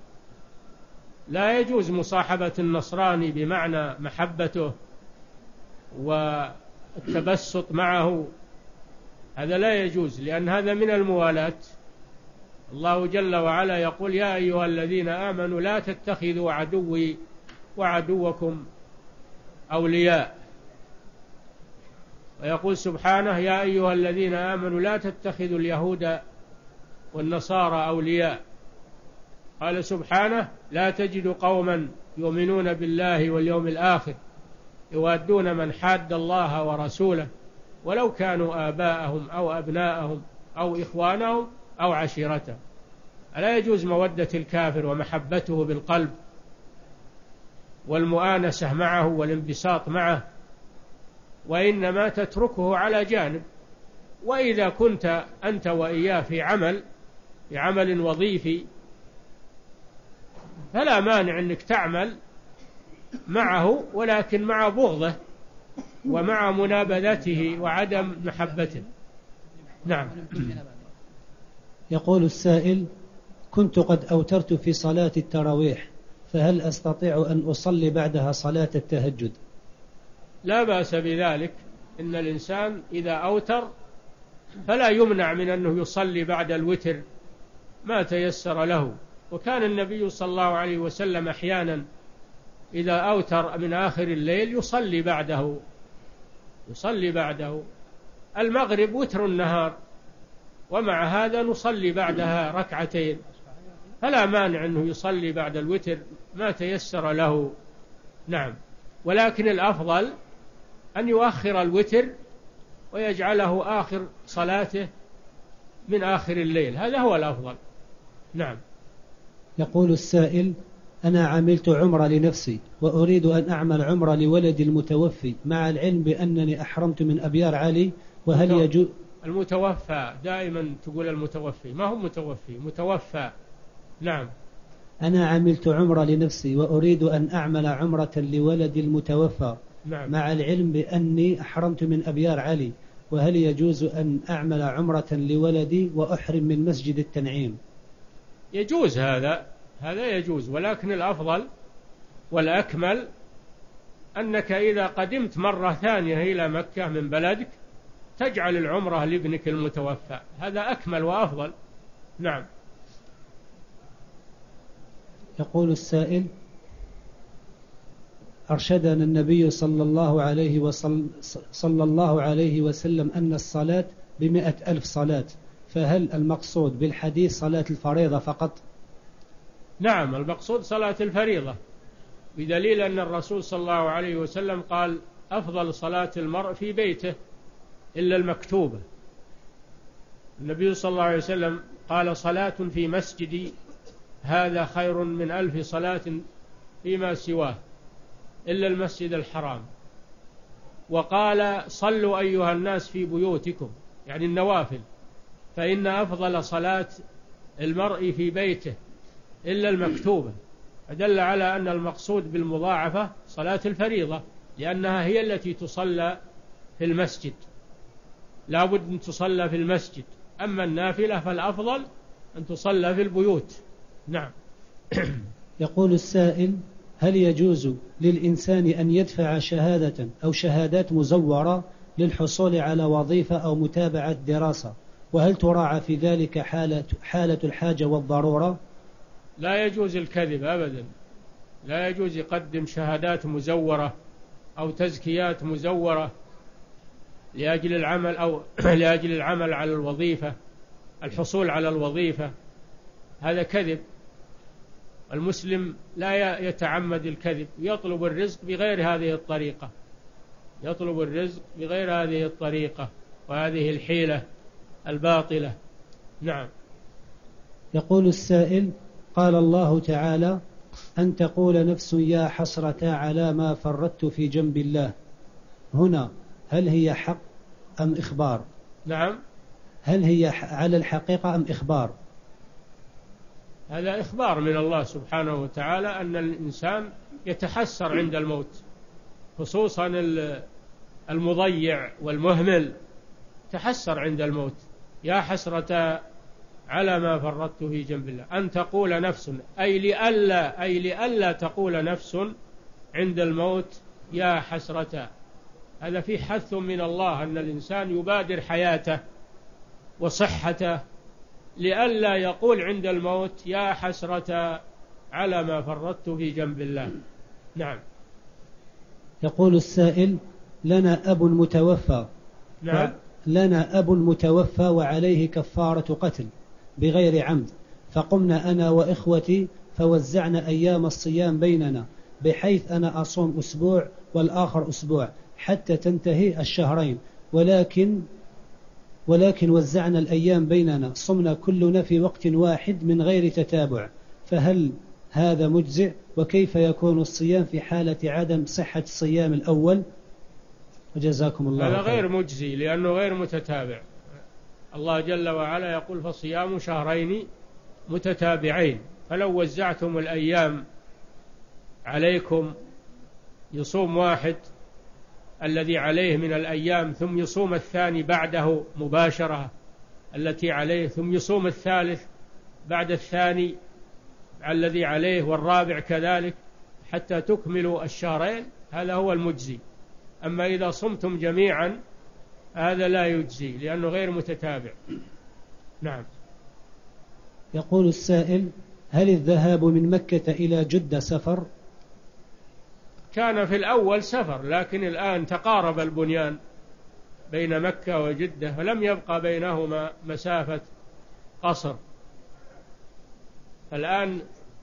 لا يجوز مصاحبة النصراني بمعنى محبته والتبسط معه، هذا لا يجوز، لأن هذا من الموالاة. الله جل وعلا يقول: يا أيها الذين آمنوا لا تتخذوا عدوي وعدوكم أولياء. ويقول سبحانه: يا أيها الذين آمنوا لا تتخذوا اليهود والنصارى أولياء. قال سبحانه: لا تجد قوما يؤمنون بالله واليوم الآخر يوادون من حاد الله ورسوله ولو كانوا آباءهم أو أبناءهم أو إخوانهم أو عشيرتهم. ألا يجوز مودة الكافر ومحبته بالقلب والمؤانسة معه والانبساط معه، وإنما تتركه على جانب. وإذا كنت أنت وإياه في عمل في عمل وظيفي فلا مانع أنك تعمل معه، ولكن مع بغضه ومع منابذته وعدم محبته. نعم. يقول السائل: كنت قد أوترت في صلاة التراويح، فهل أستطيع أن أصلي بعدها صلاة التهجد؟ لا بأس بذلك. إن الإنسان إذا أوتر فلا يمنع من أنه يصلي بعد الوتر ما تيسر له. وكان النبي صلى الله عليه وسلم أحيانا إذا أوتر من آخر الليل يصلي بعده يصلي بعده المغرب وتر النهار، ومع هذا نصلي بعدها ركعتين، فلا مانع أنه يصلي بعد الوتر ما تيسر له. نعم. ولكن الأفضل أن يؤخر الوتر ويجعله آخر صلاته من آخر الليل، هذا هو الأفضل. نعم. يقول السائل: أنا عملت عمرة لنفسي وأريد أن أعمل عمرة لولدي المتوفي، مع العلم بأنني أحرمت من أبيار علي، وهل يجوز؟ المتوفى دائما تقول المتوفي، ما هو متوفي، متوفى. نعم. أنا عملت عمرة لنفسي وأريد أن أعمل عمرة لولدي المتوفى. نعم. مع العلم بأني أحرمت من أبيار علي، وهل يجوز أن أعمل عمرة لولدي وأحرم من مسجد التنعيم؟ يجوز، هذا هذا يجوز، ولكن الأفضل والأكمل أنك إذا قدمت مرة ثانية إلى مكة من بلدك تجعل العمرة لابنك المتوفى، هذا أكمل وأفضل. نعم. يقول السائل: أرشدنا النبي صلى الله عليه وصل صلى الله عليه وسلم أن الصلاة بمئة ألف صلاة، فهل المقصود بالحديث صلاة الفريضة فقط؟ نعم، المقصود صلاة الفريضة، بدليل أن الرسول صلى الله عليه وسلم قال: أفضل صلاة المرء في بيته إلا المكتوبة. النبي صلى الله عليه وسلم قال: صلاة في مسجدي هذا خير من ألف صلاة فيما سواه إلا المسجد الحرام. وقال: صلوا أيها الناس في بيوتكم، يعني النوافل، فإن أفضل صلاة المرء في بيته إلا المكتوبة. فدل على أن المقصود بالمضاعفة صلاة الفريضة، لأنها هي التي تصلى في المسجد. لا بد أن تصلى في المسجد. أما النافلة فالأفضل أن تصلى في البيوت. نعم. يقول السائل: هل يجوز للإنسان أن يدفع شهادة أو شهادات مزورة للحصول على وظيفة أو متابعة دراسة؟ وهل تراعى في ذلك حالة, حالة الحاجة والضرورة؟ لا يجوز الكذب أبدا. لا يجوز يقدم شهادات مزورة أو تزكيات مزورة لأجل العمل أو لأجل العمل على الوظيفة، الحصول على الوظيفة. هذا كذب. المسلم لا يتعمد الكذب، يطلب الرزق بغير هذه الطريقة، يطلب الرزق بغير هذه الطريقة وهذه الحيلة الباطلة. نعم. يقول السائل: قال الله تعالى: أن تقول نفس يا حسرة على ما فرطت في جنب الله. هنا هل هي حق أم إخبار؟ نعم. هل هي على الحقيقة أم إخبار؟ هذا إخبار من الله سبحانه وتعالى أن الإنسان يتحسر عند الموت، خصوصا المضيع والمهمل تحسر عند الموت. يا حسرة على ما فرطت في جنب الله. أن تقول نفس أي لألا أي لألا تقول نفس عند الموت يا حسرة. هذا فيه حث من الله أن الإنسان يبادر حياته وصحته لئلا يقول عند الموت يا حسرة على ما فرطت في جنب الله. نعم. يقول السائل: لنا أب متوفى. نعم. لنا أب متوفى وعليه كفارة قتل بغير عمد، فقمنا أنا وإخوتي فوزعنا أيام الصيام بيننا، بحيث أنا أصوم أسبوع والآخر أسبوع حتى تنتهي الشهرين، ولكن ولكن وزعنا الأيام بيننا، صمنا كلنا في وقت واحد من غير تتابع، فهل هذا مجزئ؟ وكيف يكون الصيام في حالة عدم صحة الصيام الأول؟ وجزاكم الله هذا خير. غير مجزي لأنه غير متتابع. الله جل وعلا يقول: فصيام شهرين متتابعين. فلو وزعتم الأيام عليكم، يصوم واحد الذي عليه من الأيام ثم يصوم الثاني بعده مباشرة التي عليه، ثم يصوم الثالث بعد الثاني الذي عليه، والرابع كذلك حتى تكملوا الشهرين، هذا هو المجزي. أما إذا صمتم جميعا هذا لا يجزي لأنه غير متتابع. نعم. يقول السائل: هل الذهاب من مكة إلى جدة سفر؟ كان في الأول سفر، لكن الآن تقارب البنيان بين مكة وجدة فلم يبقى بينهما مسافة قصر. الآن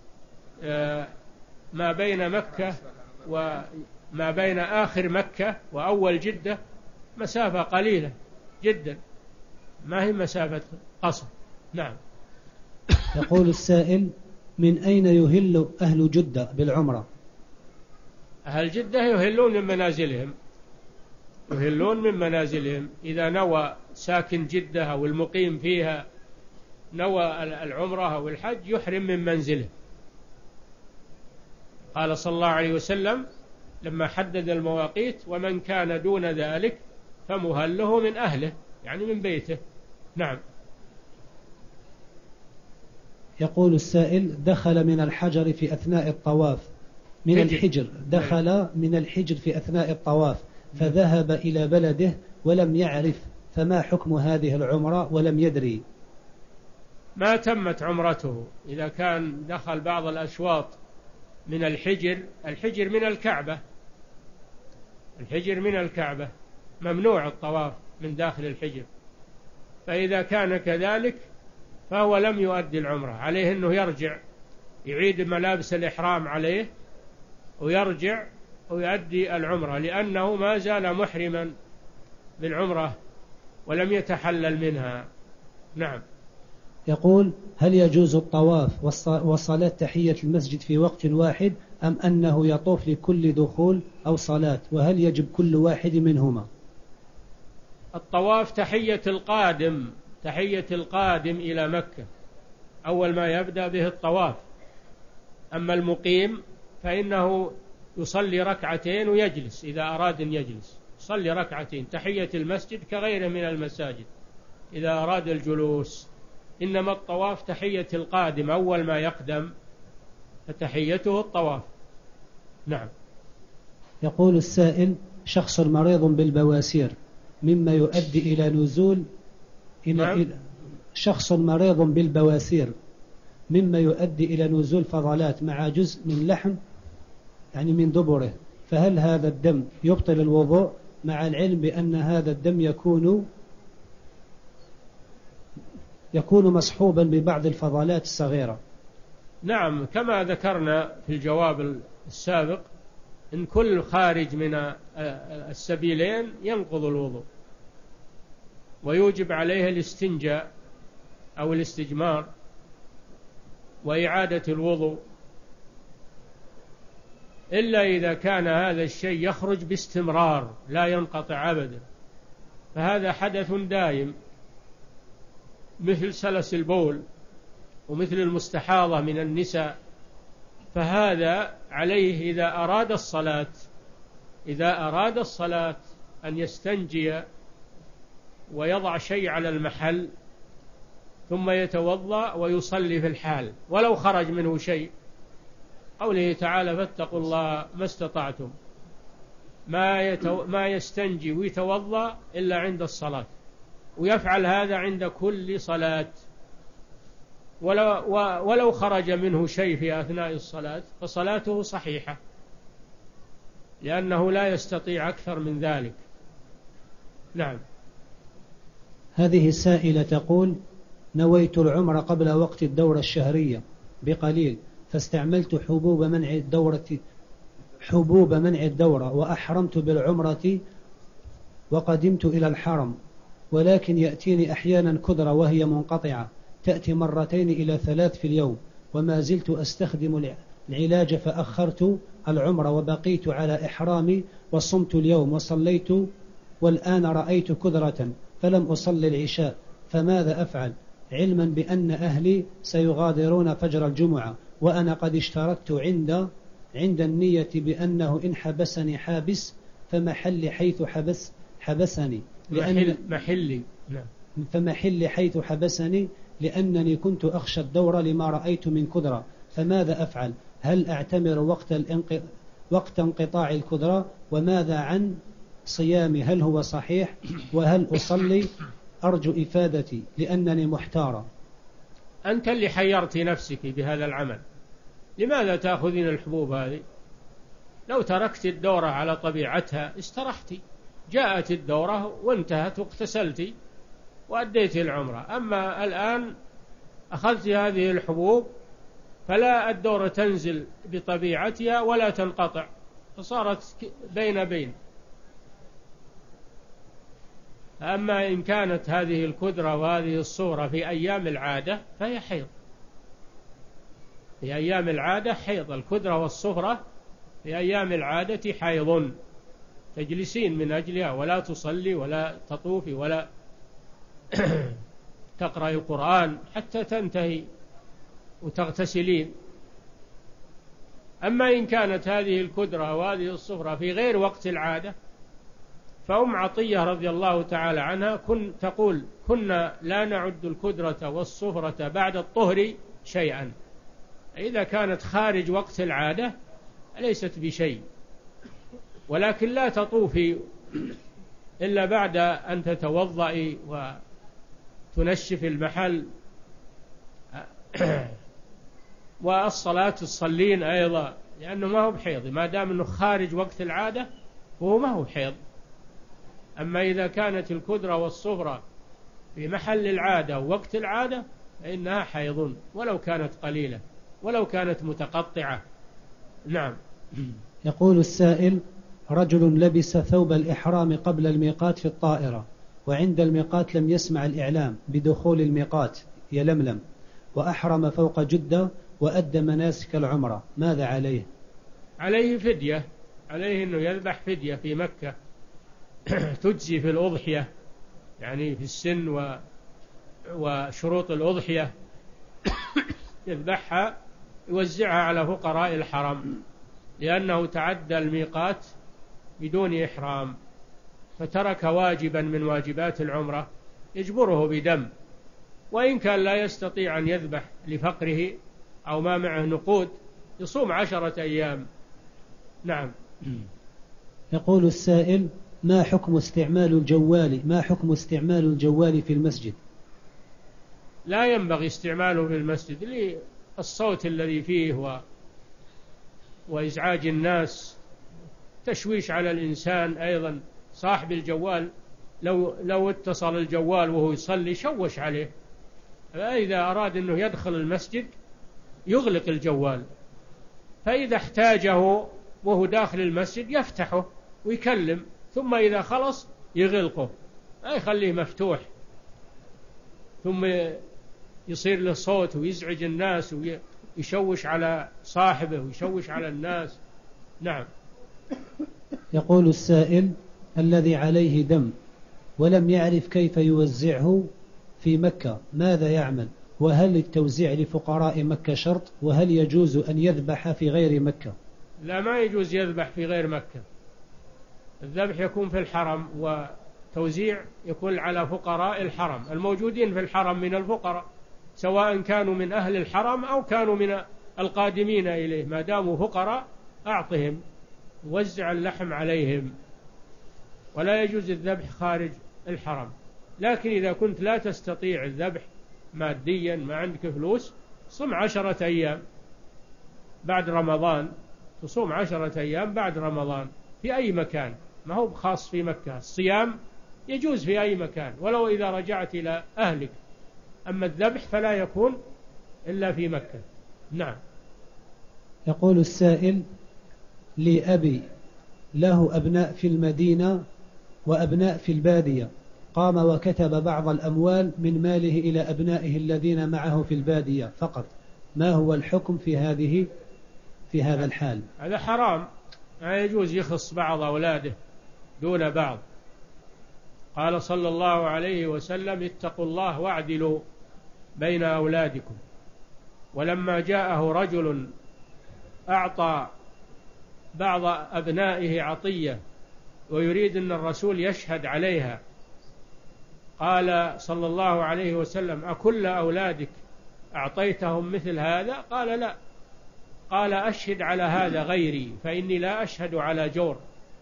ما بين مكة وما بين آخر مكة وأول جدة مسافة قليلة جدا، ما هي مسافة قصر. نعم. يقول السائل: من أين يهل أهل جدة بالعمرة؟ أهل جدة يهلون من منازلهم، يهلون من منازلهم إذا نوى ساكن جدة أو المقيم فيها نوى العمرة أو الحج يحرم من منزله. قال صلى الله عليه وسلم لما حدد المواقيت: ومن كان دون ذلك فمهله من أهله، يعني من بيته. نعم. يقول السائل: دخل من الحجر في أثناء الطواف من حجر. الحجر دخل من الحجر في أثناء الطواف فذهب إلى بلده ولم يعرف، فما حكم هذه العمرة ولم يدري؟ ما تمت عمرته إذا كان دخل بعض الأشواط من الحجر. الحجر من الكعبة، الحجر من الكعبة ممنوع الطواف من داخل الحجر، فإذا كان كذلك فهو لم يؤدي العمرة، عليه أنه يرجع يعيد ملابس الإحرام عليه ويرجع ويؤدي العمرة، لأنه ما زال محرما بالعمرة ولم يتحلل منها. نعم. يقول: هل يجوز الطواف وصلاة تحية المسجد في وقت واحد، أم أنه يطوف لكل دخول أو صلاة؟ وهل يجب كل واحد منهما؟ الطواف تحية القادم، تحية القادم إلى مكة أول ما يبدأ به الطواف. أما المقيم فإنه يصلي ركعتين ويجلس إذا أراد أن يجلس، صلي ركعتين. تحية المسجد كغيره من المساجد إذا أراد الجلوس، إنما الطواف تحية القادم، أول ما يقدم فتحيته الطواف. نعم. يقول السائل: شخص مريض بالبواسير مما يؤدي إلى نزول إلى نعم. شخص مريض بالبواسير مما يؤدي إلى نزول فضلات مع جزء من لحم يعني من دبره، فهل هذا الدم يبطل الوضوء مع العلم بأن هذا الدم يكون يكون مصحوبا ببعض الفضلات الصغيرة؟ نعم، كما ذكرنا في الجواب السابق، إن كل خارج من السبيلين ينقض الوضوء ويوجب عليه الاستنجاء أو الاستجمار وإعادة الوضوء، إلا إذا كان هذا الشيء يخرج باستمرار لا ينقطع أبدا، فهذا حدث دائم مثل سلس البول ومثل المستحاضة من النساء، فهذا عليه إذا أراد الصلاة إذا أراد الصلاة أن يستنجي ويضع شيء على المحل ثم يتوضأ ويصلي في الحال ولو خرج منه شيء. قوله تعالى: فاتقوا الله ما استطعتم، ما, يتو... ما يستنجي ويتوضأ إلا عند الصلاة، ويفعل هذا عند كل صلاة، ولو, ولو خرج منه شيء في أثناء الصلاة فصلاته صحيحة، لأنه لا يستطيع أكثر من ذلك. نعم. هذه السائلة تقول: نويت العمر قبل وقت الدورة الشهرية بقليل، فاستعملت حبوب منع الدورة حبوب منع الدورة وأحرمت بالعمرة وقدمت إلى الحرم، ولكن يأتيني أحيانا كدرة وهي منقطعة تأتي مرتين إلى ثلاث في اليوم، وما زلت أستخدم العلاج، فأخرت العمرة وبقيت على إحرامي وصمت اليوم وصليت، والآن رأيت كدرة فلم أصلي العشاء، فماذا أفعل؟ علما بأن أهلي سيغادرون فجر الجمعة، وأنا قد اشتركت عند عند النية بأنه إن حبسني حابس فمحل حيث حبس حبسني لأن محلي نعم فمحل حيث حبسني لأنني كنت أخشى الدورة لما رأيت من كدرة، فماذا أفعل؟ هل أعتمر وقت الانق... وقت انقطاع الكدرة؟ وماذا عن صيامي؟ هل هو صحيح؟ وهل أصلي؟ أرجو إفادتي لأنني محتارة. أنت اللي حيرت نفسك بهذا العمل، لماذا تأخذين الحبوب هذه؟ لو تركت الدورة على طبيعتها استرحتي، جاءت الدورة وانتهت واغتسلتي وأديت العمرة. أما الآن أخذت هذه الحبوب فلا الدورة تنزل بطبيعتها ولا تنقطع، فصارت بين بين. أما إن كانت هذه الكدرة وهذه الصورة في أيام العادة فهي حيض، في أيام العادة حيض. الكدرة والصفرة في أيام العادة حيض، تجلسين من أجلها ولا تصلي ولا تطوفي ولا تقرأ القرآن حتى تنتهي وتغتسلين. أما إن كانت هذه الكدرة وهذه الصفرة في غير وقت العادة، فأم عطية رضي الله تعالى عنها كن تقول: كنا لا نعد الكدرة والصفرة بعد الطهر شيئا، إذا كانت خارج وقت العادة ليست بشيء، ولكن لا تطوفي إلا بعد أن تتوضئي وتنشف المحل، والصلاة تصلين أيضا، لأنه ما هو بحيض، ما دام أنه خارج وقت العادة فهو ما هو بحيض. أما إذا كانت الكدرة والصفرة في محل العادة ووقت العادة فإنها حيض، ولو كانت قليلة ولو كانت متقطعة. نعم. يقول السائل: رجل لبس ثوب الإحرام قبل الميقات في الطائرة، وعند الميقات لم يسمع الإعلام بدخول الميقات يلملم، وأحرم فوق جدة وأدى مناسك العمرة، ماذا عليه؟ عليه فدية، عليه أنه يذبح فدية في مكة تجزي في الأضحية، يعني في السن و... وشروط الأضحية يذبحها يوزعها على فقراء الحرم، لأنه تعدى الميقات بدون إحرام. فترك واجبا من واجبات العمرة يجبره بدم، وإن كان لا يستطيع أن يذبح لفقره أو ما معه نقود يصوم عشرة أيام. نعم. يقول السائل: ما حكم استعمال الجوال ما حكم استعمال الجوال في المسجد؟ لا ينبغي استعماله في المسجد للصوت الذي فيه و... وإزعاج الناس، تشويش على الإنسان. أيضا صاحب الجوال لو, لو اتصل الجوال وهو يصلي شوش عليه، فإذا أراد أنه يدخل المسجد يغلق الجوال، فإذا احتاجه وهو داخل المسجد يفتحه ويكلم، ثم إذا خلص يغلقه، لا يخليه مفتوح ثم يصير له صوت ويزعج الناس ويشوش على صاحبه ويشوش على الناس. نعم. يقول السائل: الذي عليه دم ولم يعرف كيف يوزعه في مكة ماذا يعمل؟ وهل التوزيع لفقراء مكة شرط؟ وهل يجوز أن يذبح في غير مكة؟ لا، ما يجوز يذبح في غير مكة. الذبح يكون في الحرم، وتوزيع يكون على فقراء الحرم الموجودين في الحرم من الفقراء، سواء كانوا من أهل الحرم أو كانوا من القادمين إليه، ما داموا فقراء أعطهم، وزع اللحم عليهم. ولا يجوز الذبح خارج الحرم. لكن إذا كنت لا تستطيع الذبح ماديا، ما عندك فلوس، صم عشرة أيام بعد رمضان، تصوم عشرة أيام بعد رمضان في أي مكان، ما هو خاص في مكة. الصيام يجوز في أي مكان ولو إذا رجعت إلى أهلك، أما الذبح فلا يكون إلا في مكة. نعم. يقول السائل: لي أبي له أبناء في المدينة وأبناء في البادية، قام وكتب بعض الأموال من ماله إلى أبنائه الذين معه في البادية فقط، ما هو الحكم في هذه في هذا الحال؟ هذا حرام، لا يجوز يخص بعض أولاده دون بعض. قال صلى الله عليه وسلم: اتقوا الله واعدلوا بين أولادكم. ولما جاءه رجل أعطى بعض أبنائه عطية ويريد أن الرسول يشهد عليها، قال صلى الله عليه وسلم: أكل أولادك أعطيتهم مثل هذا؟ قال: لا. قال: أشهد على هذا غيري فإني لا أشهد على جور.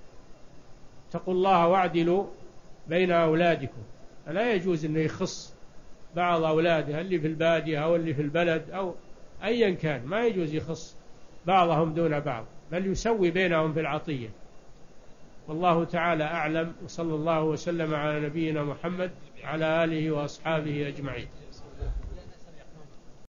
اتقوا الله واعدلوا بين أولادكم. لا يجوز أن يخص بعض أولاده اللي في البادية أو اللي في البلد أو أيا كان، ما يجوز يخص بعضهم دون بعض، بل يسوي بينهم في العطية. والله تعالى أعلم، وصلى الله وسلم على نبينا محمد على آله وأصحابه أجمعين.